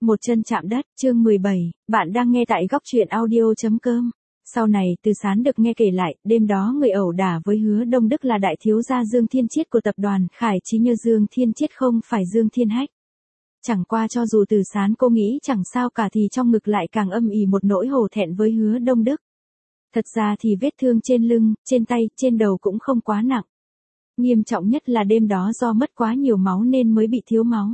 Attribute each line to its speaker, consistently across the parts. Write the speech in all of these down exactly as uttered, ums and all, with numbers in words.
Speaker 1: Một chân chạm đất, chương mười bảy, bạn đang nghe tại góc truyện audio.com. Sau này Từ Sán được nghe kể lại, đêm đó người ẩu đả với Hứa Đông Đức là đại thiếu gia Dương Thiên Chiết của tập đoàn Khải Chí Nhơ. Dương Thiên Chiết không phải Dương Thiên Hách. Chẳng qua cho dù Từ Sán cô nghĩ chẳng sao cả thì trong ngực lại càng âm ỉ một nỗi hổ thẹn với Hứa Đông Đức. Thật ra thì vết thương trên lưng, trên tay, trên đầu cũng không quá nặng. Nghiêm trọng nhất là đêm đó do mất quá nhiều máu nên mới bị thiếu máu.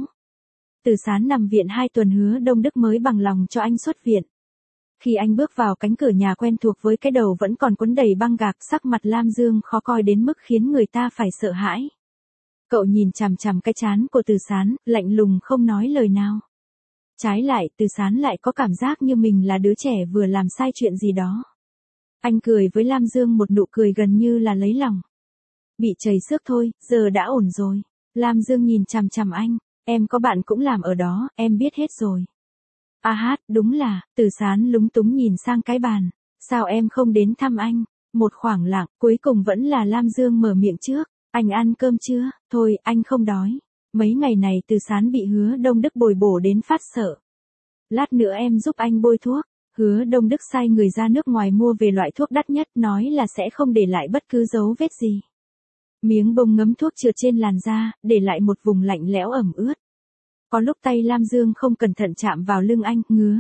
Speaker 1: Từ Sán nằm viện hai tuần Hứa Đông Đức mới bằng lòng cho anh xuất viện. Khi anh bước vào cánh cửa nhà quen thuộc với cái đầu vẫn còn quấn đầy băng gạc, sắc mặt Lam Dương khó coi đến mức khiến người ta phải sợ hãi. Cậu nhìn chằm chằm cái trán của Từ Sán, lạnh lùng không nói lời nào. Trái lại, Từ Sán lại có cảm giác như mình là đứa trẻ vừa làm sai chuyện gì đó. Anh cười với Lam Dương một nụ cười gần như là lấy lòng. Bị chảy xước thôi, giờ đã ổn rồi. Lam Dương nhìn chằm chằm anh. Em có bạn cũng làm ở đó, em biết hết rồi. À hát, đúng là, Từ Sán lúng túng nhìn sang cái bàn. Sao em không đến thăm anh? Một khoảng lặng, cuối cùng vẫn là Lam Dương mở miệng trước. Anh ăn cơm chưa? Thôi, anh không đói. Mấy ngày này Từ Sán bị Hứa Đông Đức bồi bổ đến phát sợ. Lát nữa em giúp anh bôi thuốc. Hứa Đông Đức sai người ra nước ngoài mua về loại thuốc đắt nhất, nói là sẽ không để lại bất cứ dấu vết gì. Miếng bông ngấm thuốc trượt trên làn da, để lại một vùng lạnh lẽo ẩm ướt. Có lúc tay Lam Dương không cẩn thận chạm vào lưng anh, ngứa.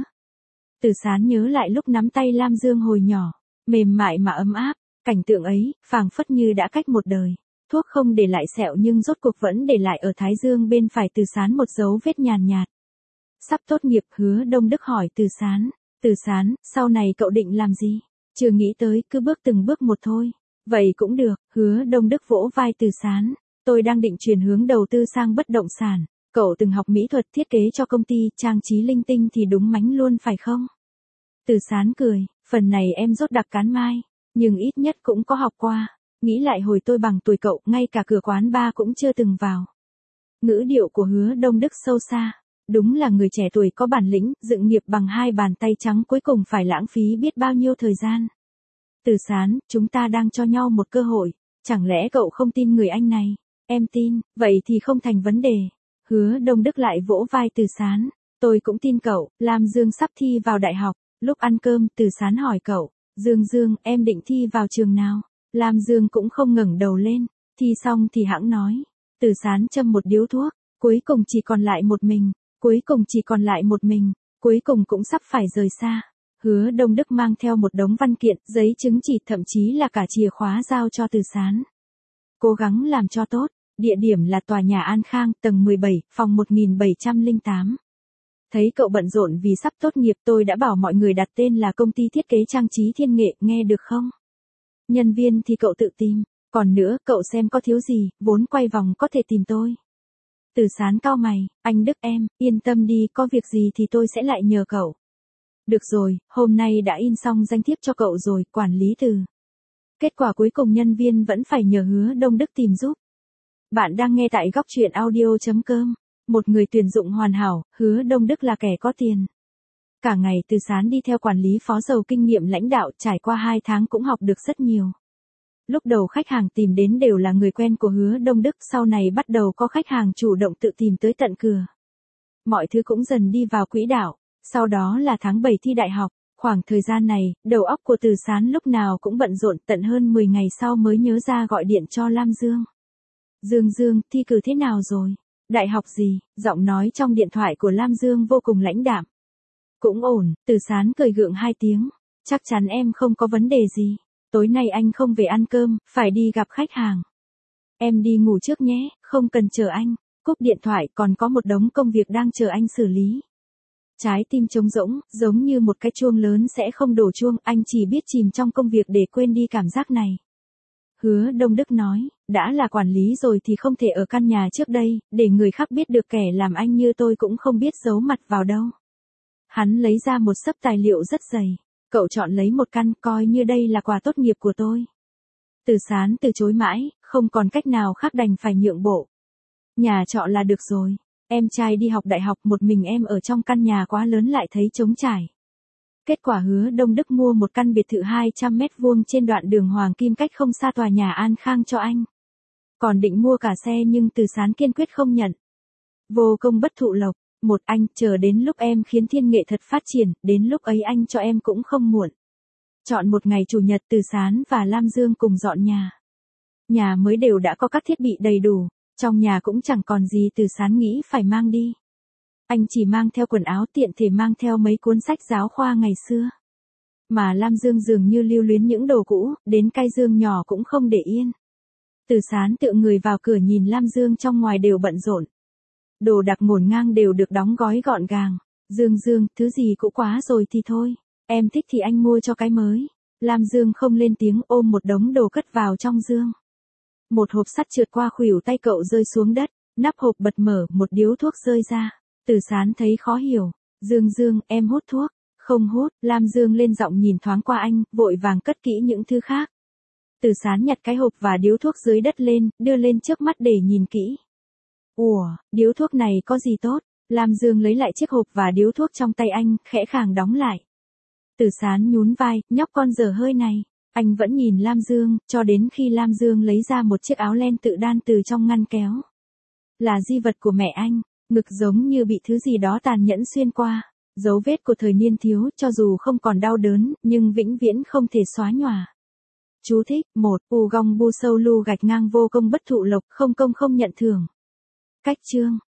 Speaker 1: Từ Sán nhớ lại lúc nắm tay Lam Dương hồi nhỏ, mềm mại mà ấm áp, cảnh tượng ấy, phảng phất như đã cách một đời. Thuốc không để lại sẹo nhưng rốt cuộc vẫn để lại ở thái dương bên phải Từ Sán một dấu vết nhàn nhạt. Sắp tốt nghiệp, Hứa Đông Đức hỏi Từ Sán. Từ Sán, sau này cậu định làm gì? Chưa nghĩ tới, cứ bước từng bước một thôi. Vậy cũng được, Hứa Đông Đức vỗ vai Từ Sán. Tôi đang định chuyển hướng đầu tư sang bất động sản. Cậu từng học mỹ thuật thiết kế cho công ty trang trí linh tinh thì đúng mánh luôn phải không? Từ Sán cười, phần này em rốt đặc cán mai, nhưng ít nhất cũng có học qua. Nghĩ lại hồi tôi bằng tuổi cậu, ngay cả cửa quán bar cũng chưa từng vào. Ngữ điệu của Hứa Đông Đức sâu xa. Đúng là người trẻ tuổi có bản lĩnh, dựng nghiệp bằng hai bàn tay trắng cuối cùng phải lãng phí biết bao nhiêu thời gian. Từ Sán, chúng ta đang cho nhau một cơ hội, chẳng lẽ cậu không tin người anh này? Em tin, vậy thì không thành vấn đề. Hứa Đông Đức lại vỗ vai Từ Sán. Tôi cũng tin cậu. Lam Dương sắp thi vào đại học. Lúc ăn cơm, Từ Sán hỏi cậu. Dương Dương, em định thi vào trường nào? Lam Dương cũng không ngẩng đầu lên. Thi xong thì hãng nói. Từ Sán châm một điếu thuốc. Cuối cùng chỉ còn lại một mình. Cuối cùng chỉ còn lại một mình. Cuối cùng cũng sắp phải rời xa. Hứa Đông Đức mang theo một đống văn kiện, giấy chứng chỉ, thậm chí là cả chìa khóa giao cho Từ Sán. Cố gắng làm cho tốt. Địa điểm là tòa nhà An Khang, tầng mười bảy, phòng một nghìn bảy trăm lẻ tám. Thấy cậu bận rộn vì sắp tốt nghiệp, tôi đã bảo mọi người đặt tên là công ty thiết kế trang trí Thiên Nghệ, nghe được không? Nhân viên thì cậu tự tìm. Còn nữa, cậu xem có thiếu gì, vốn quay vòng có thể tìm tôi. Từ Sán cau mày, anh Đức em, yên tâm đi, có việc gì thì tôi sẽ lại nhờ cậu. Được rồi, hôm nay đã in xong danh thiếp cho cậu rồi, quản lý Từ. Kết quả cuối cùng nhân viên vẫn phải nhờ Hứa Đông Đức tìm giúp. Bạn đang nghe tại góc truyện audio.com. Một người tuyển dụng hoàn hảo, Hứa Đông Đức là kẻ có tiền. Cả ngày Từ Sán đi theo quản lý phó giàu kinh nghiệm lãnh đạo, trải qua hai tháng cũng học được rất nhiều. Lúc đầu khách hàng tìm đến đều là người quen của Hứa Đông Đức, sau này bắt đầu có khách hàng chủ động tự tìm tới tận cửa. Mọi thứ cũng dần đi vào quỹ đạo, sau đó là tháng bảy thi đại học. Khoảng thời gian này, đầu óc của Từ Sán lúc nào cũng bận rộn, tận hơn mười ngày sau mới nhớ ra gọi điện cho Lam Dương. Dương Dương, thi cử thế nào rồi? Đại học gì? Giọng nói trong điện thoại của Lam Dương vô cùng lãnh đạm. Cũng ổn, Từ Sán cười gượng hai tiếng. Chắc chắn em không có vấn đề gì. Tối nay anh không về ăn cơm, phải đi gặp khách hàng. Em đi ngủ trước nhé, không cần chờ anh. Cúp điện thoại, còn có một đống công việc đang chờ anh xử lý. Trái tim trống rỗng, giống như một cái chuông lớn sẽ không đổ chuông, anh chỉ biết chìm trong công việc để quên đi cảm giác này. Hứa Đông Đức nói, đã là quản lý rồi thì không thể ở căn nhà trước đây, để người khác biết được kẻ làm anh như tôi cũng không biết giấu mặt vào đâu. Hắn lấy ra một xấp tài liệu rất dày. Cậu chọn lấy một căn, coi như đây là quà tốt nghiệp của tôi. Từ Sán từ chối mãi, không còn cách nào khác đành phải nhượng bộ. Nhà trọ là được rồi. Em trai đi học đại học, một mình em ở trong căn nhà quá lớn lại thấy trống trải. Kết quả Hứa Đông Đức mua một căn biệt thự hai trăm mét vuông trên đoạn đường Hoàng Kim cách không xa tòa nhà An Khang cho anh. Còn định mua cả xe nhưng Từ Sán kiên quyết không nhận. Vô công bất thụ lộc, Một anh, chờ đến lúc em khiến thiên nghệ thật phát triển, đến lúc ấy anh cho em cũng không muộn. Chọn một ngày chủ nhật Từ Sán và Lam Dương cùng dọn nhà. Nhà mới đều đã có các thiết bị đầy đủ, trong nhà cũng chẳng còn gì Từ Sán nghĩ phải mang đi. Anh chỉ mang theo quần áo tiện thể mang theo mấy cuốn sách giáo khoa ngày xưa. Mà Lam Dương dường như lưu luyến những đồ cũ, đến cái giường nhỏ cũng không để yên. Từ Sán tựa người vào cửa nhìn Lam Dương trong ngoài đều bận rộn. Đồ đạc ngổn ngang đều được đóng gói gọn gàng. Dương Dương, thứ gì cũ quá rồi thì thôi. Em thích thì anh mua cho cái mới. Lam Dương không lên tiếng ôm một đống đồ cất vào trong giường. Một hộp sắt trượt qua khuỷu tay cậu rơi xuống đất. Nắp hộp bật mở, một điếu thuốc rơi ra. Từ Sán thấy khó hiểu. Dương Dương, em hút thuốc. Không hút, Lam Dương lên giọng nhìn thoáng qua anh, vội vàng cất kỹ những thứ khác. Từ Sán nhặt cái hộp và điếu thuốc dưới đất lên, đưa lên trước mắt để nhìn kỹ. Ủa, điếu thuốc này có gì tốt? Lam Dương lấy lại chiếc hộp và điếu thuốc trong tay anh, khẽ khàng đóng lại. Từ Sán nhún vai, nhóc con dở hơi này. Anh vẫn nhìn Lam Dương, cho đến khi Lam Dương lấy ra một chiếc áo len tự đan từ trong ngăn kéo. Là di vật của mẹ anh, ngực giống như bị thứ gì đó tàn nhẫn xuyên qua. Dấu vết của thời niên thiếu, cho dù không còn đau đớn, nhưng vĩnh viễn không thể xóa nhòa. Chú thích, một, U gong bu sâu lu gạch ngang vô công bất thụ lộc, không công không nhận thưởng. Cách chương.